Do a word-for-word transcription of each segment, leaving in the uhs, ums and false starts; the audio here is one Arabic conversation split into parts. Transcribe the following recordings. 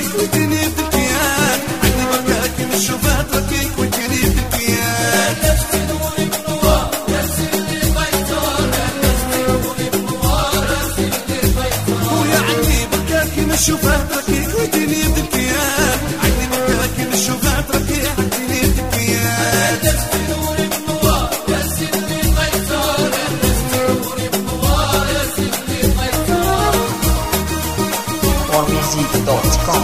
ركيك وتني بالكيان عندي بركاك نشوفات ركيك وتني بالكيان لست نوري بنوار يرسل لي بيطار لست نوري بنوار يرسل لي بيطار ويا عندي بركاك نشوفات ركيك وتني بالكيان عندي بركاك نشوفات ركيك وتني بالكيان لست نوري بنوار يرسل لي بيطار لست نوري بنوار يرسل لي بيطار Music dot com.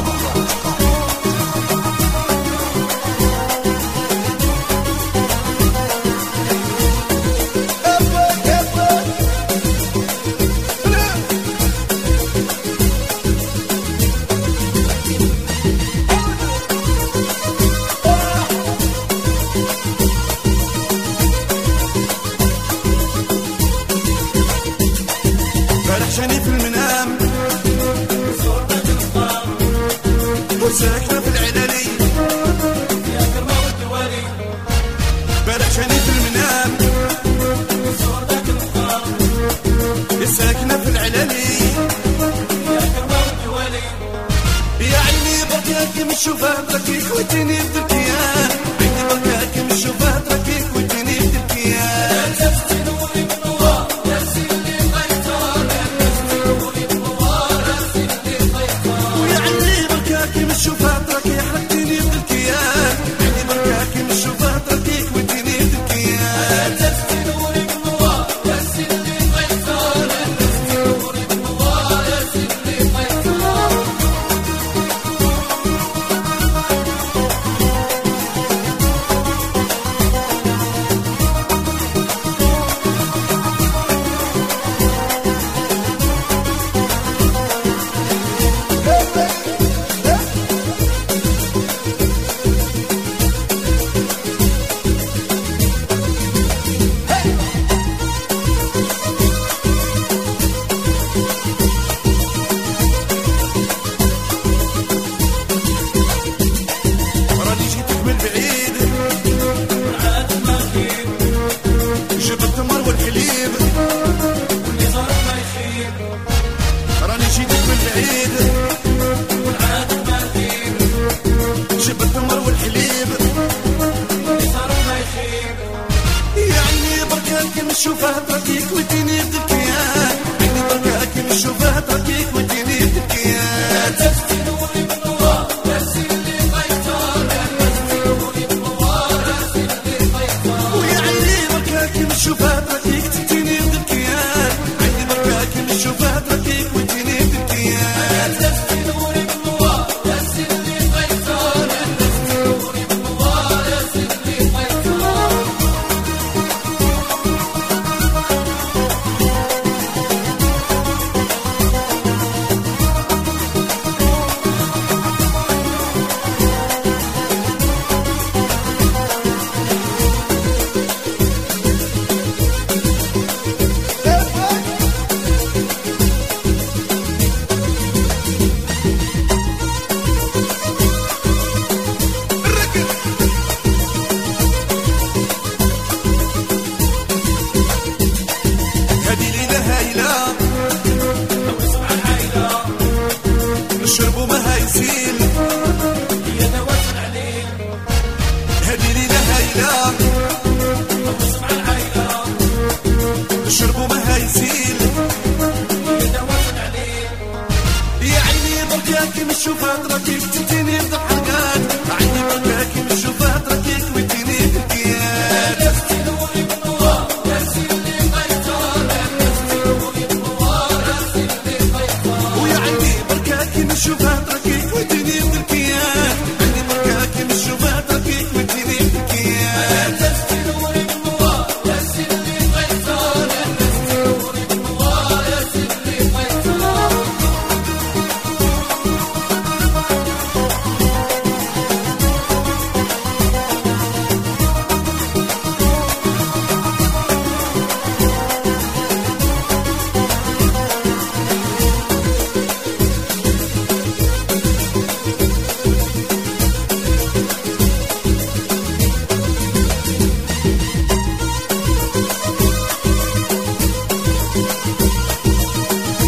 فرحشاني في المنام وساكنة في العلالي يا كرمة والدوالي فرحشاني في المنام صورتك الخام ساكنة في العلالي يا كرمة والدوالي يا عيني بركاك من شوفات ركيك وتني بدركيان عيني بركاك من شوفات ركيك وتني بدركيان لست نوري بنوار يرسل لي بيطار لست نوري بنوار يرسل لي بيطار ويا عيني بركاك من شوفات ركيك حطيني بدركيان عيني بركاك من شوفات ركيك وتني بدركيان لست نوري بنوار يرسل لي بيطار لست نوري بنوار يرسل لي بيطار راني جيتك من بعيد والعاد ما خيب جبت التمر والحليب واللي ظهر ما يخيب راني جيتك من بعيد والعاد ما خيب جبت التمر والحليب واللي ظهر ما يخيب يا عيني بركاك نشوفات ركيك وتني بدركيان عيني بركاك نشوفات ركيك وتني بدركيان لست نوري بنوار يرسل لي بيطار لست نوري بنوار يرسل لي بيطار ويا عيني بركاك نشوفات ركيك تتني بدركيان عيني بركاك نشوفات ركيك وتني بدركيان لست نوري بنوار يرسل لي بيطار لست نوري بنوار يرسل لي بيطار هذه ليلة هايلة لو اسمع العايلة نشربوا ما هايسين هي نواة العليل هذه ليلة هايلة لو اسمع العايلة نشربوا ما هايسين هي نواة العليل يا عيني بركاك نشوفات ركيك تتني بضحكة